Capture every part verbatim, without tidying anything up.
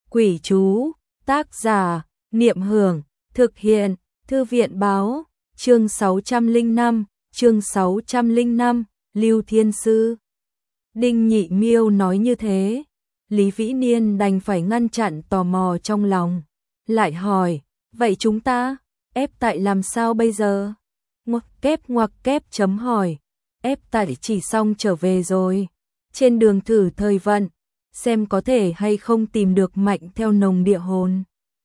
Quỷ chú, tác giả, Niệm Hưởng, thực hiện, Thư viện báo, chương sáu trăm lẻ năm, chương sáu trăm lẻ năm, Lưu Thiên Sư. Đinh Nhị Miêu nói như thế, Lý Vĩ Niên đành phải ngăn chặn tò mò trong lòng, lại hỏi, vậy chúng ta, ép tại làm sao bây giờ? Ngoặc kép ngoặc kép chấm hỏi, ép tại chỉ xong trở về rồi, trên đường thử thời vận, xem có thể hay không tìm được Mạnh Theo Nồng địa hồn.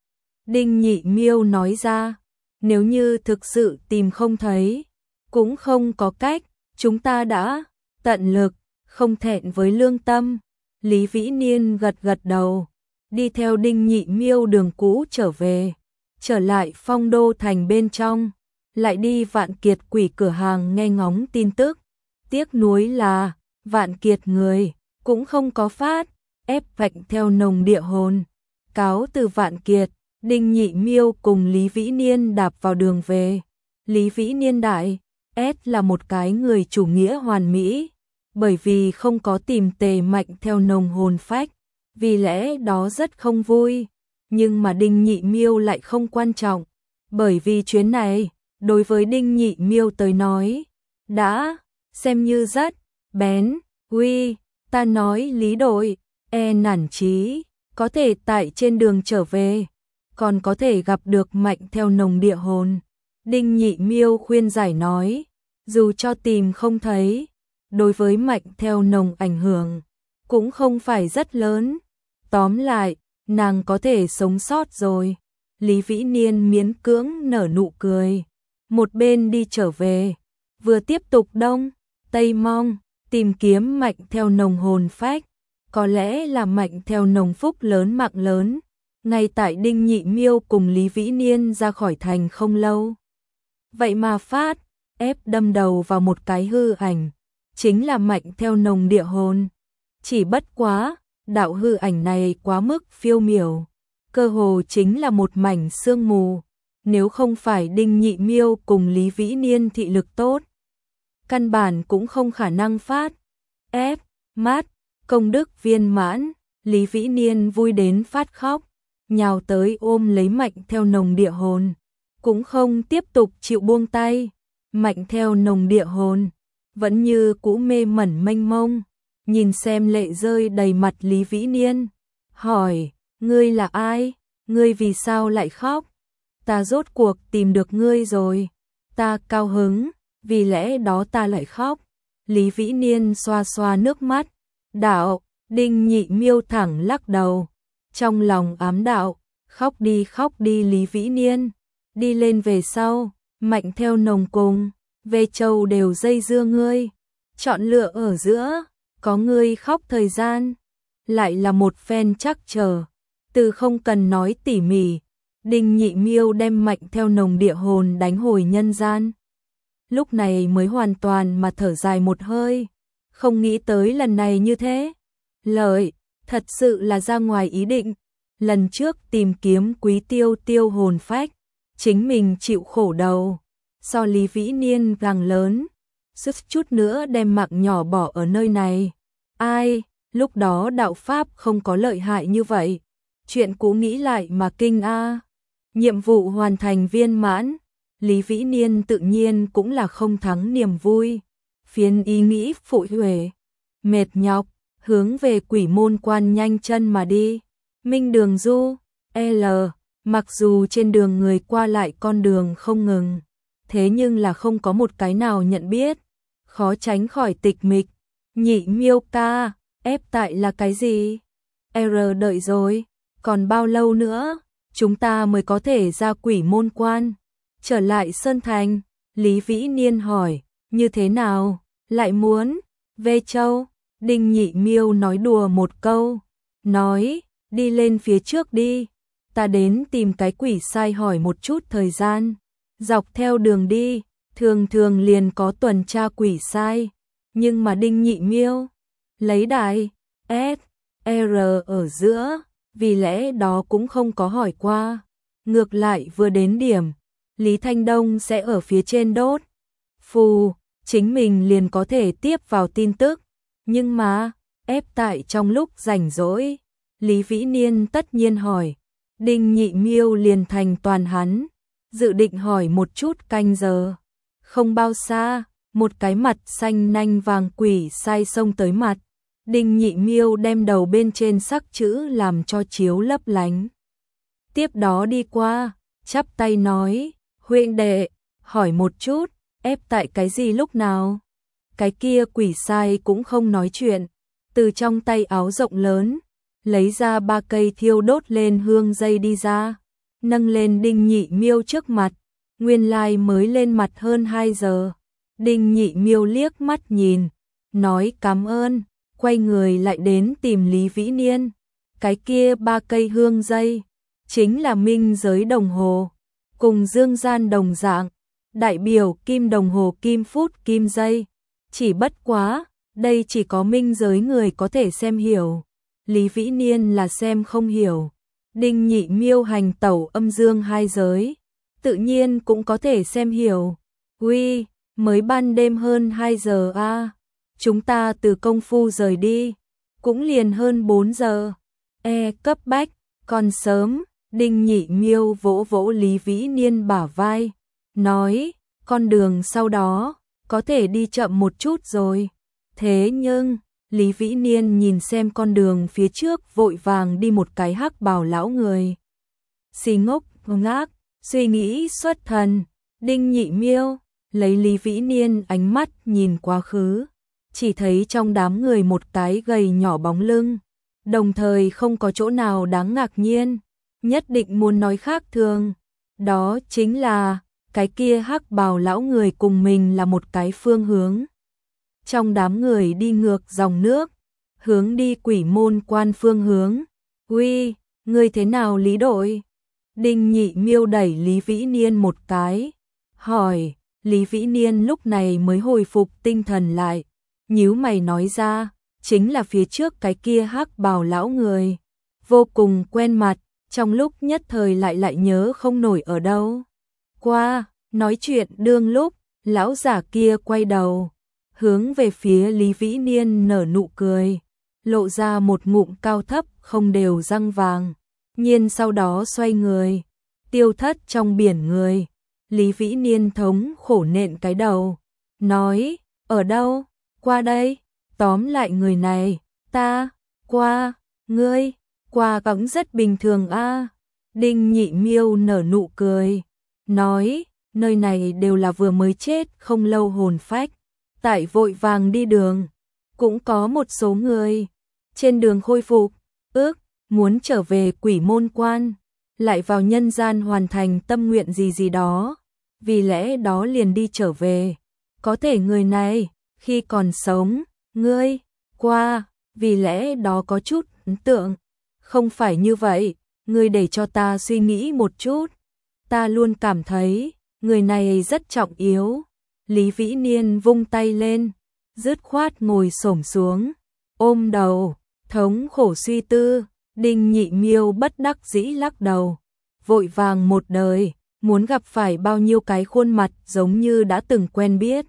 Đinh Nhị Miêu nói ra, nếu như thực sự tìm không thấy, cũng không có cách, chúng ta đã tận lực, không thẹn với lương tâm. Lý Vĩ Niên gật gật đầu, đi theo Đinh Nhị Miêu đường cũ trở về, trở lại Phong Đô thành bên trong, lại đi Vạn Kiệt quỷ cửa hàng nghe ngóng tin tức. Tiếc nuối là Vạn Kiệt người cũng không có phát, ép Mạnh Theo Nồng địa hồn. Cáo từ Vạn Kiệt, Đinh Nhị Miêu cùng Lý Vĩ Niên đạp vào đường về. Lý Vĩ Niên đại, S là một cái người chủ nghĩa hoàn mỹ, bởi vì không có tìm tề Mạnh Theo Nồng hồn phách, vì lẽ đó rất không vui. Nhưng mà Đinh Nhị Miêu lại không quan trọng, bởi vì chuyến này, đối với Đinh Nhị Miêu tới nói, đã xem như rất bén. Uy, ta nói Lý đội, e nản chí, có thể tại trên đường trở về, còn có thể gặp được Mạnh Theo Nồng địa hồn. Đinh Nhị Miêu khuyên giải nói, dù cho tìm không thấy, đối với Mạnh Theo Nồng ảnh hưởng cũng không phải rất lớn. Tóm lại, nàng có thể sống sót rồi. Lý Vĩ Niên miễn cưỡng nở nụ cười, một bên đi trở về, vừa tiếp tục đông, tây mong, tìm kiếm Mạnh Theo Nồng hồn phách. Có lẽ là Mạnh Theo Nồng phúc lớn mạng lớn, ngay tại Đinh Nhị Miêu cùng Lý Vĩ Niên ra khỏi thành không lâu. Vậy mà phát, ép đâm đầu vào một cái hư ảnh, chính là Mạnh Theo Nồng địa hồn. Chỉ bất quá, đạo hư ảnh này quá mức phiêu miểu, cơ hồ chính là một mảnh sương mù, nếu không phải Đinh Nhị Miêu cùng Lý Vĩ Niên thị lực tốt, căn bản cũng không khả năng phát. Ép, mát, công đức viên mãn, Lý Vĩ Niên vui đến phát khóc, nhào tới ôm lấy Mạnh Theo Nồng địa hồn, cũng không tiếp tục chịu buông tay. Mạnh Theo Nồng địa hồn vẫn như cũ mê mẩn mênh mông, nhìn xem lệ rơi đầy mặt Lý Vĩ Niên, hỏi, ngươi là ai? Ngươi vì sao lại khóc? Ta rốt cuộc tìm được ngươi rồi, ta cao hứng, vì lẽ đó ta lại khóc. Lý Vĩ Niên xoa xoa nước mắt, đạo. Đinh Nhị Miêu thẳng lắc đầu, trong lòng ám đạo, khóc đi khóc đi Lý Vĩ Niên. Đi lên về sau, Mạnh Theo Nồng cùng Về Châu đều dây dưa ngươi, chọn lựa ở giữa, có ngươi khóc thời gian, lại là một phen chắc chờ, từ không cần nói tỉ mỉ, Đinh Nhị Miêu đem Mạnh Theo Nồng địa hồn đánh hồi nhân gian. Lúc này mới hoàn toàn mà thở dài một hơi, không nghĩ tới lần này như thế. Lợi, thật sự là ra ngoài ý định. Lần trước tìm kiếm Quý Tiêu Tiêu hồn phách, chính mình chịu khổ đầu, so Lý Vĩ Niên càng lớn, sức chút nữa đem mạng nhỏ bỏ ở nơi này. Ai, lúc đó đạo pháp không có lợi hại như vậy. Chuyện cũ nghĩ lại mà kinh a. Nhiệm vụ hoàn thành viên mãn, Lý Vĩ Niên tự nhiên cũng là không thắng niềm vui. Phiến ý nghĩ phụ huệ, mệt nhọc, hướng về Quỷ Môn Quan nhanh chân mà đi. Minh Đường Du, L, mặc dù trên đường người qua lại con đường không ngừng, thế nhưng là không có một cái nào nhận biết, khó tránh khỏi tịch mịch. Nhị Miêu ca, ép tại là cái gì? R đợi rồi, còn bao lâu nữa, chúng ta mới có thể ra Quỷ Môn Quan, trở lại Sơn Thành? Lý Vĩ Niên hỏi, như thế nào, lại muốn Về Châu? Đinh Nhị Miêu nói đùa một câu, nói, đi lên phía trước đi, ta đến tìm cái quỷ sai hỏi một chút thời gian. Dọc theo đường đi, thường thường liền có tuần tra quỷ sai, nhưng mà Đinh Nhị Miêu lấy đại S, R ở giữa, vì lẽ đó cũng không có hỏi qua. Ngược lại vừa đến điểm, Lý Thanh Đông sẽ ở phía trên đốt phù, chính mình liền có thể tiếp vào tin tức. Nhưng mà, ép tại trong lúc rảnh rỗi, Lý Vĩ Niên tất nhiên hỏi. Đinh Nhị Miêu liền thành toàn hắn, dự định hỏi một chút canh giờ. Không bao xa, một cái mặt xanh nanh vàng quỷ sai xông tới mặt. Đinh Nhị Miêu đem đầu bên trên sắc chữ làm cho chiếu lấp lánh. Tiếp đó đi qua, chắp tay nói, huynh đệ, hỏi một chút, ép tại cái gì lúc nào? Cái kia quỷ sai cũng không nói chuyện, từ trong tay áo rộng lớn, lấy ra ba cây thiêu đốt lên hương dây đi ra, nâng lên Đinh Nhị Miêu trước mặt, nguyên lai mới lên mặt hơn hai giờ. Đinh Nhị Miêu liếc mắt nhìn, nói cảm ơn, quay người lại đến tìm Lý Vĩ Niên. Cái kia ba cây hương dây, chính là minh giới đồng hồ, cùng dương gian đồng dạng, đại biểu kim đồng hồ kim phút kim giây. Chỉ bất quá, đây chỉ có minh giới người có thể xem hiểu. Lý Vĩ Niên là xem không hiểu. Đinh Nhị Miêu hành tẩu âm dương hai giới, tự nhiên cũng có thể xem hiểu. Uy, mới ban đêm hơn hai giờ a, à. Chúng ta từ công phu rời đi, cũng liền hơn bốn giờ. E cấp bách, còn sớm. Đinh Nhị Miêu vỗ vỗ Lý Vĩ Niên bả vai, nói, con đường sau đó, có thể đi chậm một chút rồi. Thế nhưng, Lý Vĩ Niên nhìn xem con đường phía trước vội vàng đi một cái hắc bào lão người. Xì ngốc, ngác, suy nghĩ xuất thần. Đinh Nhị Miêu, lấy Lý Vĩ Niên ánh mắt nhìn quá khứ, chỉ thấy trong đám người một cái gầy nhỏ bóng lưng, đồng thời không có chỗ nào đáng ngạc nhiên, nhất định muốn nói khác thường. Đó chính là, cái kia hắc bào lão người cùng mình là một cái phương hướng. Trong đám người đi ngược dòng nước, hướng đi quỷ môn quan phương hướng. Uy, ngươi thế nào Lý đội? Đinh Nhị Miêu đẩy Lý Vĩ Niên một cái, hỏi. Lý Vĩ Niên lúc này mới hồi phục tinh thần lại, nhíu mày nói ra, chính là phía trước cái kia hắc bào lão người, vô cùng quen mặt, trong lúc nhất thời lại lại nhớ không nổi ở đâu. Qua, nói chuyện đương lúc, lão giả kia quay đầu, hướng về phía Lý Vĩ Niên nở nụ cười, lộ ra một ngụm cao thấp không đều răng vàng, nhiên sau đó xoay người, tiêu thất trong biển người. Lý Vĩ Niên thống khổ nện cái đầu, nói, ở đâu, qua đây, tóm lại người này, ta, qua, ngươi, qua cũng rất bình thường a. À. Đinh Nhị Miêu nở nụ cười, nói, nơi này đều là vừa mới chết không lâu hồn phách, tại vội vàng đi đường, cũng có một số người, trên đường khôi phục, ước, muốn trở về quỷ môn quan, lại vào nhân gian hoàn thành tâm nguyện gì gì đó, vì lẽ đó liền đi trở về. Có thể người này, khi còn sống, ngươi, qua, vì lẽ đó có chút ấn tượng. Không phải như vậy, ngươi để cho ta suy nghĩ một chút. Ta luôn cảm thấy, người này rất trọng yếu. Lý Vĩ Niên vung tay lên, dứt khoát ngồi xổm xuống, ôm đầu, thống khổ suy tư. Đinh Nhị Miêu bất đắc dĩ lắc đầu, vội vàng một đời, muốn gặp phải bao nhiêu cái khuôn mặt giống như đã từng quen biết.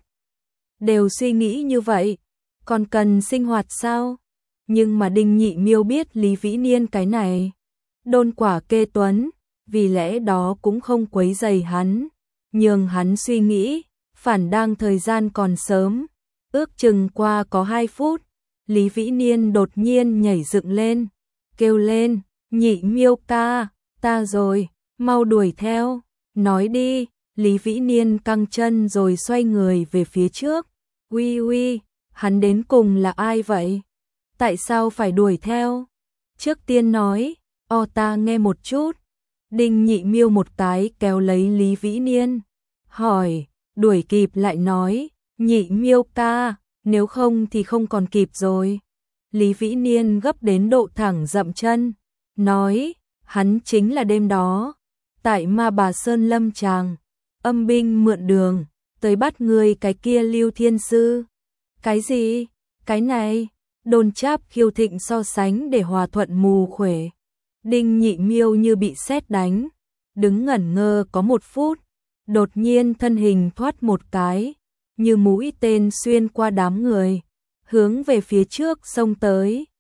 Đều suy nghĩ như vậy, còn cần sinh hoạt sao? Nhưng mà Đinh Nhị Miêu biết Lý Vĩ Niên cái này, đôn quả kê tuấn, vì lẽ đó cũng không quấy rầy hắn, nhường hắn suy nghĩ, phản đang thời gian còn sớm, ước chừng qua có hai phút, Lý Vĩ Niên đột nhiên nhảy dựng lên, kêu lên, Nhị Miêu ca, ta rồi, mau đuổi theo, nói đi. Lý Vĩ Niên căng chân rồi xoay người về phía trước, uy uy, hắn đến cùng là ai vậy? Tại sao phải đuổi theo? Trước tiên nói, o ta nghe một chút. Đinh Nhị Miêu một cái kéo lấy Lý Vĩ Niên, hỏi, đuổi kịp lại nói, Nhị Miêu ca, nếu không thì không còn kịp rồi. Lý Vĩ Niên gấp đến độ thẳng dậm chân, nói, hắn chính là đêm đó, tại Ma Bà Sơn Lâm Tràng, âm binh mượn đường, tới bắt người cái kia Lưu Thiên Sư. Cái gì? Cái này? Đôn Tráp khiêu thịnh so sánh để hòa thuận mù khuể. Đinh Nhị Miêu như bị sét đánh, đứng ngẩn ngơ có một phút, đột nhiên thân hình thoát một cái, như mũi tên xuyên qua đám người, hướng về phía trước xông tới.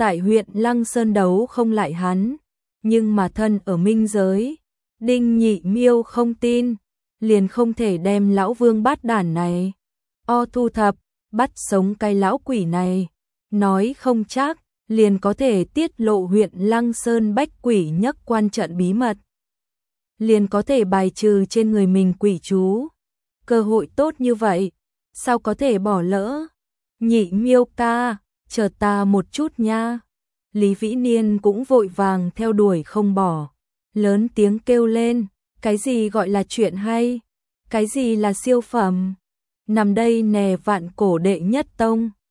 tại huyện Lăng Sơn đấu không lại hắn, nhưng mà thân ở minh giới, Đinh Nhị Miêu không tin, liền không thể đem lão vương bát đản này o thu thập, bắt sống cái lão quỷ này, nói không chắc liền có thể tiết lộ huyện Lăng Sơn bách quỷ nhất quan trận bí mật, liền có thể bài trừ trên người mình quỷ chú. Cơ hội tốt như vậy, sao có thể bỏ lỡ? Nhị Miêu ca, chờ ta một chút nha. Lý Vĩ Niên cũng vội vàng theo đuổi không bỏ, lớn tiếng kêu lên, cái gì gọi là chuyện hay? Cái gì là siêu phẩm? Nằm đây nè vạn cổ đệ nhất tông.